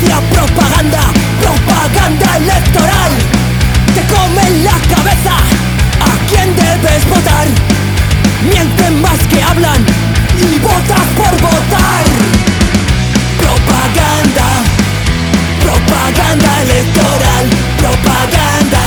sucia propaganda, propaganda electoral. Te comen la cabeza a quién debes votar. Mienten más que hablan y votas por votar. Propaganda, propaganda electoral, propaganda.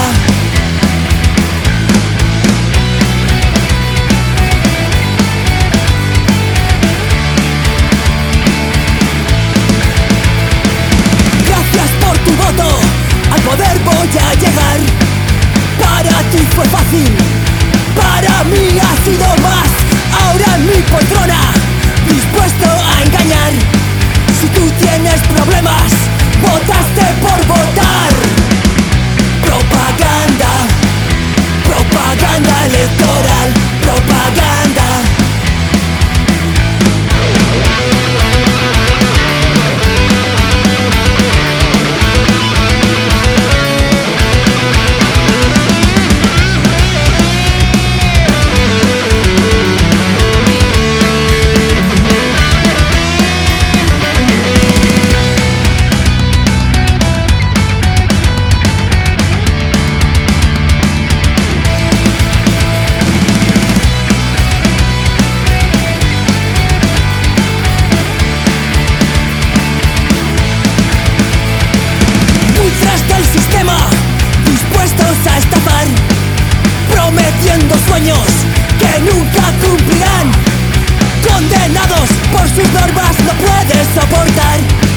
Gracias por tu voto, al poder voy a llegar. Para ti fue fácil, para mí ha sido más. Ahora en mi poltrona, dispuesto a engañar. Si tú tienes problemas, votaste por votar. Propaganda, propaganda electoral, propaganda. Dispuestos a estafar, prometiendo sueños que nunca cumplirán. Condenados por sus normas, no puedes soportar.